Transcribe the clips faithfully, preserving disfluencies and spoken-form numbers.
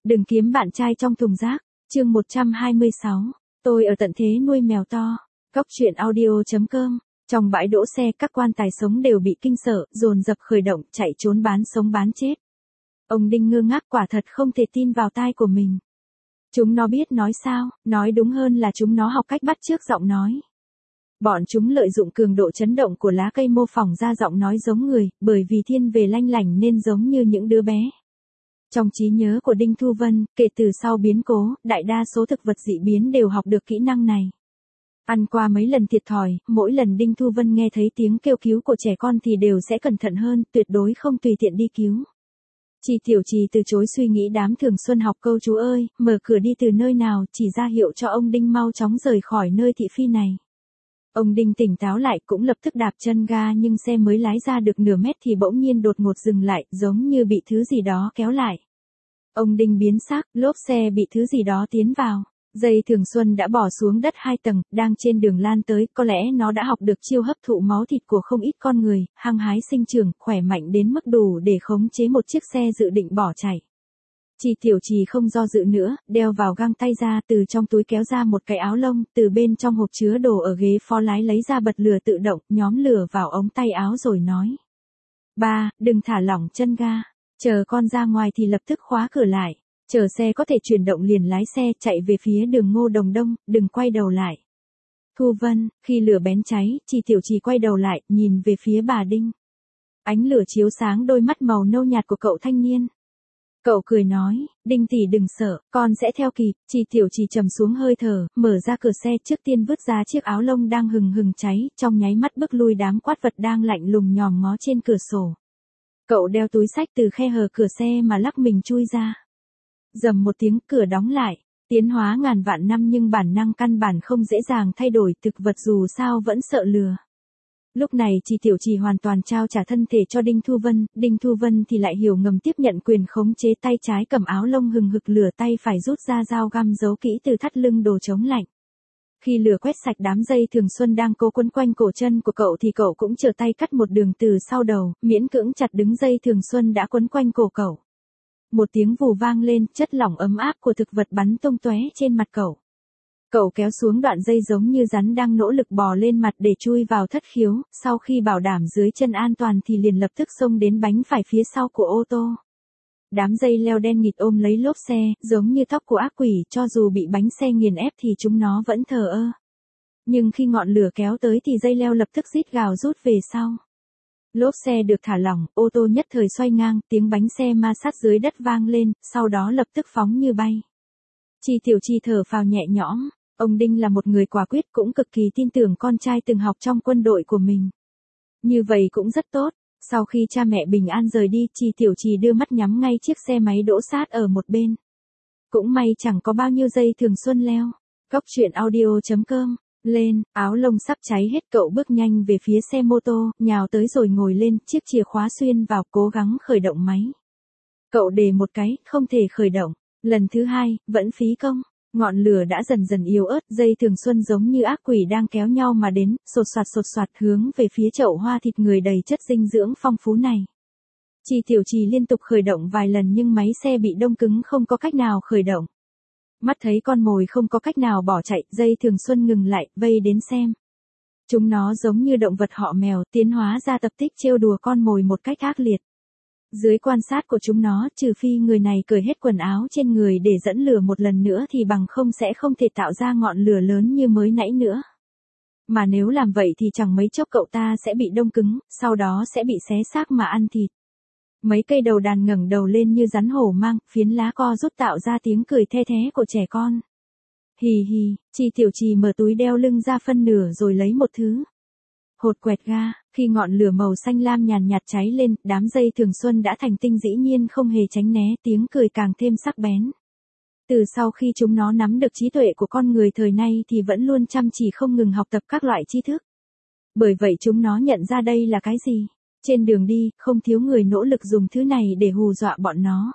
Đừng kiếm bạn trai trong thùng rác. Chương một trăm hai mươi sáu. Tôi ở tận thế nuôi mèo to. Cóc truyện audio chấm com. Trong bãi đỗ xe, các quan tài sống đều bị kinh sợ, dồn dập khởi động, chạy trốn bán sống bán chết. Ông Đinh ngơ ngác, quả thật không thể tin vào tai của mình. Chúng nó biết nói sao, nói đúng hơn là chúng nó học cách bắt chước giọng nói. Bọn chúng lợi dụng cường độ chấn động của lá cây mô phỏng ra giọng nói giống người, bởi vì thiên về lanh lảnh nên giống như những đứa bé. Trong trí nhớ của Đinh Thu Vân, kể từ sau biến cố, đại đa số thực vật dị biến đều học được kỹ năng này. Ăn qua mấy lần thiệt thòi, mỗi lần Đinh Thu Vân nghe thấy tiếng kêu cứu của trẻ con thì đều sẽ cẩn thận hơn, tuyệt đối không tùy tiện đi cứu. Chị Tiểu Trì từ chối suy nghĩ đám Thường Xuân học câu chú ơi, mở cửa đi từ nơi nào, chỉ ra hiệu cho ông Đinh mau chóng rời khỏi nơi thị phi này. Ông Đinh tỉnh táo lại, cũng lập tức đạp chân ga, nhưng xe mới lái ra được nửa mét thì bỗng nhiên đột ngột dừng lại, giống như bị thứ gì đó kéo lại. Ông Đinh biến sắc, lốp xe bị thứ gì đó tiến vào. Dây Thường Xuân đã bỏ xuống đất hai tầng, đang trên đường lan tới, có lẽ nó đã học được chiêu hấp thụ máu thịt của không ít con người, hăng hái sinh trưởng, khỏe mạnh đến mức đủ để khống chế một chiếc xe dự định bỏ chạy. Chị Tiểu Trì không do dự nữa, đeo vào găng tay ra, từ trong túi kéo ra một cái áo lông, từ bên trong hộp chứa đồ ở ghế phó lái lấy ra bật lửa tự động, nhóm lửa vào ống tay áo rồi nói. Ba, đừng thả lỏng chân ga, chờ con ra ngoài thì lập tức khóa cửa lại. Chờ xe có thể chuyển động liền lái xe chạy về phía đường Ngô Đồng Đông, đừng quay đầu lại. Thu Vân, khi lửa bén cháy, chị Tiểu Trì quay đầu lại, nhìn về phía bà Đinh. Ánh lửa chiếu sáng đôi mắt màu nâu nhạt của cậu thanh niên. Cậu cười nói, Đinh tỷ đừng sợ, con sẽ theo kịp. Chị Tiểu Trì trầm xuống hơi thở, mở ra cửa xe, trước tiên vứt ra chiếc áo lông đang hừng hừng cháy, trong nháy mắt bước lui đám quát vật đang lạnh lùng nhòm ngó trên cửa sổ. Cậu đeo túi xách từ khe hở cửa xe mà lắc mình chui ra. Dầm một tiếng, cửa đóng lại. Tiến hóa ngàn vạn năm nhưng bản năng căn bản không dễ dàng thay đổi, thực vật dù sao vẫn sợ lừa. Lúc này chị Tiểu Trì hoàn toàn trao trả thân thể cho Đinh Thu Vân, Đinh Thu Vân thì lại hiểu ngầm tiếp nhận quyền khống chế, tay trái cầm áo lông hừng hực lửa, tay phải rút ra dao găm giấu kỹ từ thắt lưng đồ chống lạnh. Khi lửa quét sạch đám dây Thường Xuân đang cố quấn quanh cổ chân của cậu thì cậu cũng trở tay cắt một đường từ sau đầu, miễn cưỡng chặt đứng dây Thường Xuân đã quấn quanh cổ cậu. Một tiếng vù vang lên, chất lỏng ấm áp của thực vật bắn tung tóe trên mặt cậu. Cậu kéo xuống đoạn dây giống như rắn đang nỗ lực bò lên mặt để chui vào thất khiếu, sau khi bảo đảm dưới chân an toàn thì liền lập tức xông đến bánh phải phía sau của ô tô. Đám dây leo đen nghịt ôm lấy lốp xe, giống như tóc của ác quỷ, cho dù bị bánh xe nghiền ép thì chúng nó vẫn thờ ơ. Nhưng khi ngọn lửa kéo tới thì dây leo lập tức rít gào rút về sau. Lốp xe được thả lỏng, ô tô nhất thời xoay ngang, tiếng bánh xe ma sát dưới đất vang lên, sau đó lập tức phóng như bay. Chị Tiểu Trì thở phào nhẹ nhõm, ông Đinh là một người quả quyết, cũng cực kỳ tin tưởng con trai từng học trong quân đội của mình. Như vậy cũng rất tốt, sau khi cha mẹ bình an rời đi, chị Tiểu Trì đưa mắt nhắm ngay chiếc xe máy đỗ sát ở một bên. Cũng may chẳng có bao nhiêu dây Thường Xuân leo. Cóc truyện audio chấm com. Lên, áo lông sắp cháy hết, cậu bước nhanh về phía xe mô tô, nhào tới rồi ngồi lên, chiếc chìa khóa xuyên vào, cố gắng khởi động máy. Cậu đề một cái, không thể khởi động. Lần thứ hai, vẫn phí công. Ngọn lửa đã dần dần yếu ớt, dây Thường Xuân giống như ác quỷ đang kéo nhau mà đến, sột soạt sột soạt hướng về phía chậu hoa thịt người đầy chất dinh dưỡng phong phú này. Chị Tiểu Trì liên tục khởi động vài lần nhưng máy xe bị đông cứng, không có cách nào khởi động. Mắt thấy con mồi không có cách nào bỏ chạy, dây Thường Xuân ngừng lại, vây đến xem. Chúng nó giống như động vật họ mèo, tiến hóa ra tập tích trêu đùa con mồi một cách ác liệt. Dưới quan sát của chúng nó, trừ phi người này cởi hết quần áo trên người để dẫn lửa một lần nữa thì bằng không sẽ không thể tạo ra ngọn lửa lớn như mới nãy nữa. Mà nếu làm vậy thì chẳng mấy chốc cậu ta sẽ bị đông cứng, sau đó sẽ bị xé xác mà ăn thịt. Mấy cây đầu đàn ngẩng đầu lên như rắn hổ mang, phiến lá co rút tạo ra tiếng cười the thé của trẻ con. Hì hì, chị Tiểu Trì mở túi đeo lưng ra phân nửa rồi lấy một thứ. Hột quẹt ga, khi ngọn lửa màu xanh lam nhàn nhạt cháy lên, đám dây Thường Xuân đã thành tinh, dĩ nhiên không hề tránh né, tiếng cười càng thêm sắc bén. Từ sau khi chúng nó nắm được trí tuệ của con người thời nay thì vẫn luôn chăm chỉ không ngừng học tập các loại tri thức. Bởi vậy chúng nó nhận ra đây là cái gì. Trên đường đi, không thiếu người nỗ lực dùng thứ này để hù dọa bọn nó.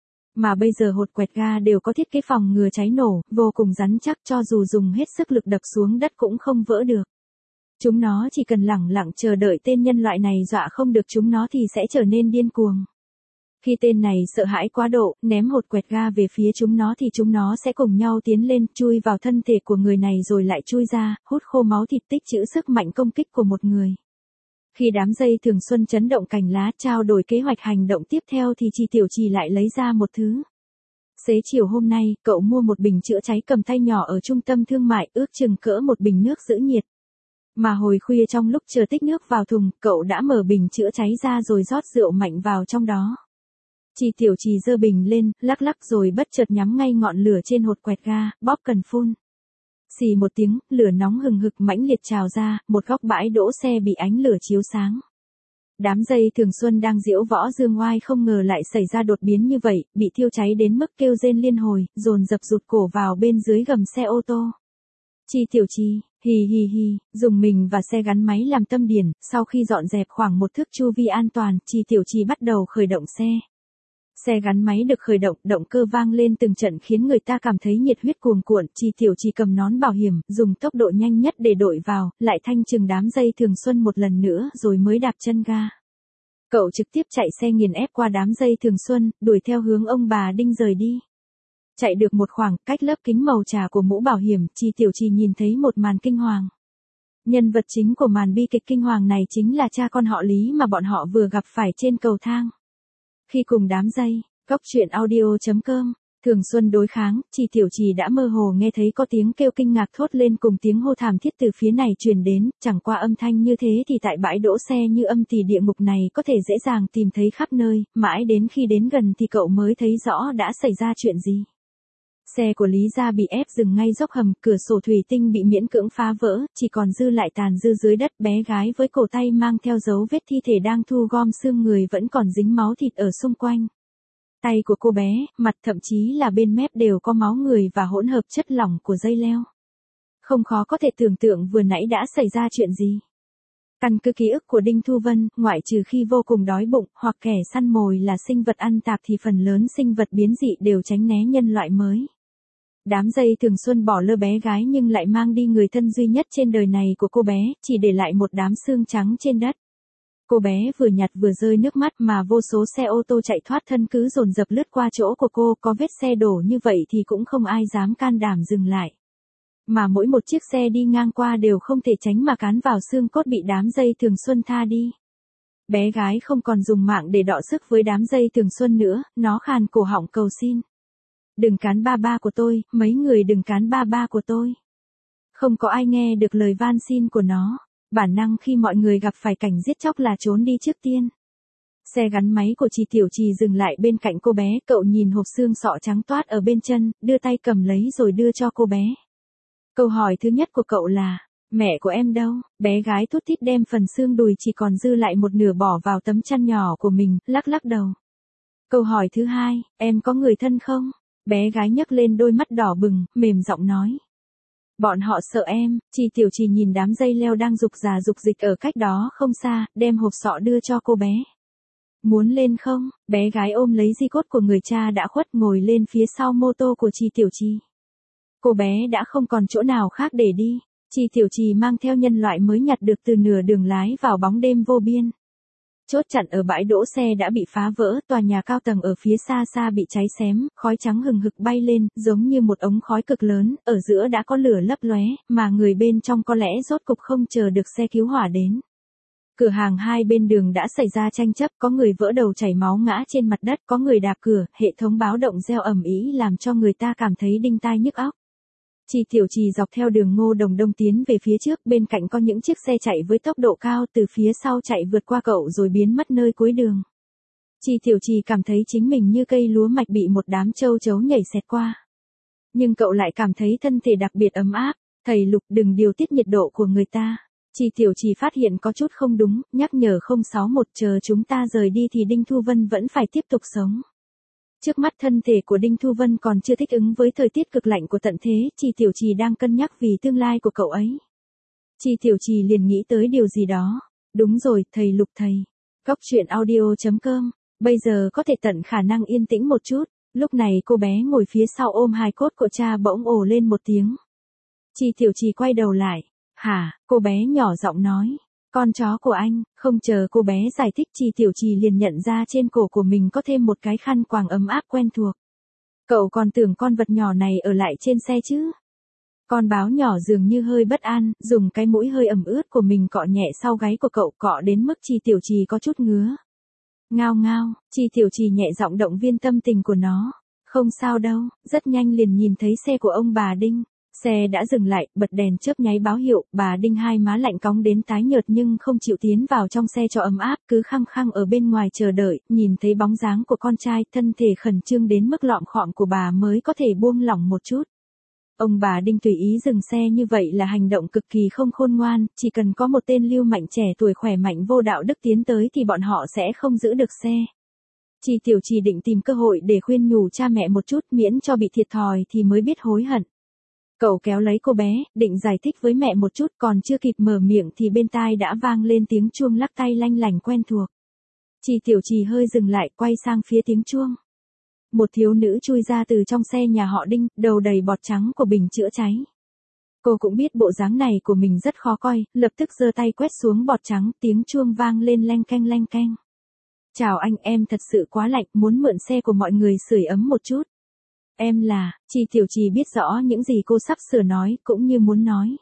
Mà bây giờ hột quẹt ga đều có thiết kế phòng ngừa cháy nổ, vô cùng rắn chắc, cho dù dùng hết sức lực đập xuống đất cũng không vỡ được. Chúng nó chỉ cần lẳng lặng chờ đợi tên nhân loại này dọa không được chúng nó thì sẽ trở nên điên cuồng. Khi tên này sợ hãi quá độ, ném hột quẹt ga về phía chúng nó thì chúng nó sẽ cùng nhau tiến lên, chui vào thân thể của người này rồi lại chui ra, hút khô máu thịt tích trữ sức mạnh công kích của một người. Khi đám dây thường xuân chấn động cành lá trao đổi kế hoạch hành động tiếp theo thì Chi Tiểu Trì lại lấy ra một thứ. Xế chiều hôm nay, cậu mua một bình chữa cháy cầm tay nhỏ ở trung tâm thương mại, ước chừng cỡ một bình nước giữ nhiệt. Mà hồi khuya trong lúc chờ tích nước vào thùng, cậu đã mở bình chữa cháy ra rồi rót rượu mạnh vào trong đó. Chi Tiểu Trì giơ bình lên, lắc lắc rồi bất chợt nhắm ngay ngọn lửa trên hột quẹt ga, bóp cần phun. Xì một tiếng, lửa nóng hừng hực mãnh liệt trào ra, một góc bãi đỗ xe bị ánh lửa chiếu sáng. Đám dây thường xuân đang diễu võ dương oai không ngờ lại xảy ra đột biến như vậy, bị thiêu cháy đến mức kêu rên liên hồi, dồn dập rụt cổ vào bên dưới gầm xe ô tô. Chi Tiểu Trì, hì hì hì, dùng mình và xe gắn máy làm tâm điển, sau khi dọn dẹp khoảng một thước chu vi an toàn, Chi Tiểu Trì bắt đầu khởi động xe. Xe gắn máy được khởi động, động cơ vang lên từng trận khiến người ta cảm thấy nhiệt huyết cuồn cuộn. Chi Tiểu Trì cầm nón bảo hiểm, dùng tốc độ nhanh nhất để đội vào, lại thanh trừng đám dây thường xuân một lần nữa rồi mới đạp chân ga. Cậu trực tiếp chạy xe nghiền ép qua đám dây thường xuân, đuổi theo hướng ông bà Đinh rời đi. Chạy được một khoảng, cách lớp kính màu trà của mũ bảo hiểm, Chi Tiểu Trì nhìn thấy một màn kinh hoàng. Nhân vật chính của màn bi kịch kinh hoàng này chính là cha con họ Lý mà bọn họ vừa gặp phải trên cầu thang. Khi cùng đám dây, cóc truyện audio chấm com, thường xuân đối kháng, Chi Tiểu Trì đã mơ hồ nghe thấy có tiếng kêu kinh ngạc thốt lên cùng tiếng hô thảm thiết từ phía này truyền đến, chẳng qua âm thanh như thế thì tại bãi đỗ xe như âm tỳ địa ngục này có thể dễ dàng tìm thấy khắp nơi, mãi đến khi đến gần thì cậu mới thấy rõ đã xảy ra chuyện gì. Xe của Lý gia bị ép dừng ngay dốc hầm, cửa sổ thủy tinh bị miễn cưỡng phá vỡ, chỉ còn dư lại tàn dư dưới đất. Bé gái với cổ tay mang theo dấu vết thi thể đang thu gom xương người vẫn còn dính máu thịt ở xung quanh. Tay của cô bé, mặt thậm chí là bên mép đều có máu người và hỗn hợp chất lỏng của dây leo. Không khó có thể tưởng tượng vừa nãy đã xảy ra chuyện gì. Căn cứ ký ức của Đinh Thu Vân, ngoại trừ khi vô cùng đói bụng, hoặc kẻ săn mồi là sinh vật ăn tạp thì phần lớn sinh vật biến dị đều tránh né nhân loại mới. Đám dây thường xuân bỏ lơ bé gái nhưng lại mang đi người thân duy nhất trên đời này của cô bé, chỉ để lại một đám xương trắng trên đất. Cô bé vừa nhặt vừa rơi nước mắt mà vô số xe ô tô chạy thoát thân cứ dồn dập lướt qua chỗ của cô, có vết xe đổ như vậy thì cũng không ai dám can đảm dừng lại. Mà mỗi một chiếc xe đi ngang qua đều không thể tránh mà cán vào xương cốt bị đám dây thường xuân tha đi. Bé gái không còn dùng mạng để đọ sức với đám dây thường xuân nữa, nó khàn cổ họng cầu xin. Đừng cán ba ba của tôi, mấy người đừng cán ba ba của tôi. Không có ai nghe được lời van xin của nó, bản năng khi mọi người gặp phải cảnh giết chóc là trốn đi trước tiên. Xe gắn máy của Chi Tiểu Trì dừng lại bên cạnh cô bé, cậu nhìn hộp xương sọ trắng toát ở bên chân, đưa tay cầm lấy rồi đưa cho cô bé. Câu hỏi thứ nhất của cậu là, mẹ của em đâu? Bé gái thút thít đem phần xương đùi chỉ còn dư lại một nửa bỏ vào tấm chăn nhỏ của mình, lắc lắc đầu. Câu hỏi thứ hai, em có người thân không? Bé gái nhấc lên đôi mắt đỏ bừng, mềm giọng nói. Bọn họ sợ em. Chi Tiểu Trì nhìn đám dây leo đang rục rà rục dịch ở cách đó không xa, đem hộp sọ đưa cho cô bé. Muốn lên không? Bé gái ôm lấy di cốt của người cha đã khuất ngồi lên phía sau mô tô của Chi Tiểu Trì. Cô bé đã không còn chỗ nào khác để đi. Chi Tiểu Trì mang theo nhân loại mới nhặt được từ nửa đường lái vào bóng đêm vô biên. Chốt chặn ở bãi đỗ xe đã bị phá vỡ, tòa nhà cao tầng ở phía xa xa bị cháy xém, khói trắng hừng hực bay lên, giống như một ống khói cực lớn, ở giữa đã có lửa lấp lóe, mà người bên trong có lẽ rốt cục không chờ được xe cứu hỏa đến. Cửa hàng hai bên đường đã xảy ra tranh chấp, có người vỡ đầu chảy máu ngã trên mặt đất, có người đạp cửa, hệ thống báo động reo ầm ĩ làm cho người ta cảm thấy đinh tai nhức óc. Chi Tiểu Trì dọc theo đường Ngô Đồng Đông tiến về phía trước, bên cạnh có những chiếc xe chạy với tốc độ cao từ phía sau chạy vượt qua cậu rồi biến mất nơi cuối đường. Chi Tiểu Trì cảm thấy chính mình như cây lúa mạch bị một đám châu chấu nhảy xẹt qua. Nhưng cậu lại cảm thấy thân thể đặc biệt ấm áp. Thầy Lục, đừng điều tiết nhiệt độ của người ta. Chi Tiểu Trì phát hiện có chút không đúng, nhắc nhở không sáu một chờ chúng ta rời đi thì Đinh Thu Vân vẫn phải tiếp tục sống. Trước mắt thân thể của Đinh Thu Vân còn chưa thích ứng với thời tiết cực lạnh của tận thế, Chi Tiểu Trì đang cân nhắc vì tương lai của cậu ấy. Chi Tiểu Trì liền nghĩ tới điều gì đó. Đúng rồi, thầy Lục thầy. Cóc truyện audio chấm com. Bây giờ có thể tận khả năng yên tĩnh một chút. Lúc này cô bé ngồi phía sau ôm hài cốt của cha bỗng ồ lên một tiếng. Chi Tiểu Trì quay đầu lại. Hả? Cô bé nhỏ giọng nói. Con chó của anh, không chờ cô bé giải thích Chi Tiểu Trì liền nhận ra trên cổ của mình có thêm một cái khăn quàng ấm áp quen thuộc. Cậu còn tưởng con vật nhỏ này ở lại trên xe chứ? Con báo nhỏ dường như hơi bất an, dùng cái mũi hơi ẩm ướt của mình cọ nhẹ sau gáy của cậu, cọ đến mức Chi Tiểu Trì có chút ngứa. Ngao ngao, Chi Tiểu Trì nhẹ giọng động viên tâm tình của nó. Không sao đâu, rất nhanh liền nhìn thấy xe của ông bà Đinh. Xe đã dừng lại, bật đèn chớp nháy báo hiệu, bà Đinh hai má lạnh cóng đến tái nhợt nhưng không chịu tiến vào trong xe cho ấm áp, cứ khăng khăng ở bên ngoài chờ đợi, nhìn thấy bóng dáng của con trai, thân thể khẩn trương đến mức lọm khọm của bà mới có thể buông lỏng một chút. Ông bà Đinh tùy ý dừng xe như vậy là hành động cực kỳ không khôn ngoan, chỉ cần có một tên lưu manh trẻ tuổi khỏe mạnh vô đạo đức tiến tới thì bọn họ sẽ không giữ được xe. Chi Tiểu Trì định tìm cơ hội để khuyên nhủ cha mẹ một chút miễn cho bị thiệt thòi thì mới biết hối hận. Cậu kéo lấy cô bé, định giải thích với mẹ một chút, còn chưa kịp mở miệng thì bên tai đã vang lên tiếng chuông lắc tay lanh lành quen thuộc. Chi Tiểu Trì hơi dừng lại, quay sang phía tiếng chuông. Một thiếu nữ chui ra từ trong xe nhà họ Đinh, đầu đầy bọt trắng của bình chữa cháy. Cô cũng biết bộ dáng này của mình rất khó coi, lập tức giơ tay quét xuống bọt trắng, tiếng chuông vang lên leng keng leng keng. Chào anh, em thật sự quá lạnh, muốn mượn xe của mọi người sưởi ấm một chút. Em là, Chi Tiểu Trì biết rõ những gì cô sắp sửa nói, cũng như muốn nói.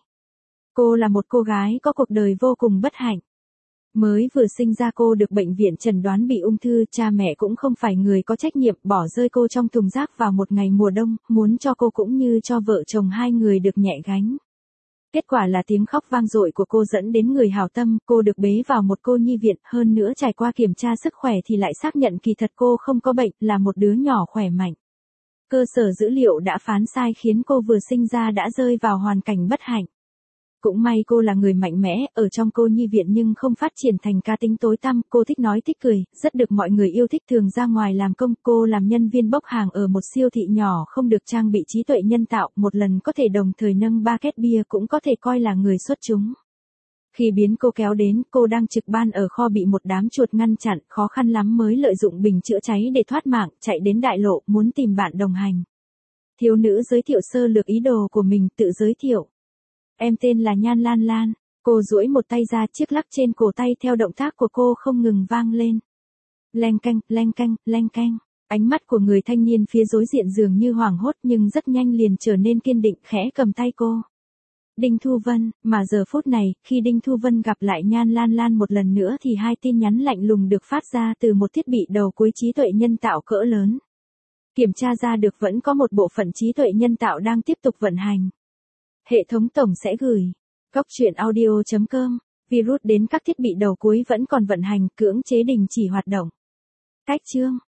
Cô là một cô gái có cuộc đời vô cùng bất hạnh. Mới vừa sinh ra cô được bệnh viện chẩn đoán bị ung thư, cha mẹ cũng không phải người có trách nhiệm, bỏ rơi cô trong thùng rác vào một ngày mùa đông, muốn cho cô cũng như cho vợ chồng hai người được nhẹ gánh. Kết quả là tiếng khóc vang dội của cô dẫn đến người hảo tâm, cô được bế vào một cô nhi viện, hơn nữa trải qua kiểm tra sức khỏe thì lại xác nhận kỳ thật cô không có bệnh, là một đứa nhỏ khỏe mạnh. Cơ sở dữ liệu đã phán sai khiến cô vừa sinh ra đã rơi vào hoàn cảnh bất hạnh. Cũng may cô là người mạnh mẽ, ở trong cô nhi viện nhưng không phát triển thành cá tính tối tăm, cô thích nói thích cười, rất được mọi người yêu thích, thường ra ngoài làm công, cô làm nhân viên bốc hàng ở một siêu thị nhỏ không được trang bị trí tuệ nhân tạo, một lần có thể đồng thời nâng ba két bia cũng có thể coi là người xuất chúng. Khi biến cô kéo đến, cô đang trực ban ở kho bị một đám chuột ngăn chặn, khó khăn lắm mới lợi dụng bình chữa cháy để thoát mạng, chạy đến đại lộ, muốn tìm bạn đồng hành. Thiếu nữ giới thiệu sơ lược ý đồ của mình, tự giới thiệu. Em tên là Nhan Lan Lan. Cô duỗi một tay ra, chiếc lắc trên cổ tay theo động tác của cô không ngừng vang lên. Leng keng, leng keng, leng keng. Ánh mắt của người thanh niên phía đối diện dường như hoảng hốt nhưng rất nhanh liền trở nên kiên định, khẽ cầm tay cô. Đinh Thu Vân, mà giờ phút này, khi Đinh Thu Vân gặp lại Nhan Lan Lan một lần nữa thì hai tin nhắn lạnh lùng được phát ra từ một thiết bị đầu cuối trí tuệ nhân tạo cỡ lớn. Kiểm tra ra được vẫn có một bộ phận trí tuệ nhân tạo đang tiếp tục vận hành. Hệ thống tổng sẽ gửi. Góc truyện audio chấm com. Virus đến các thiết bị đầu cuối vẫn còn vận hành, cưỡng chế đình chỉ hoạt động. Cách chương.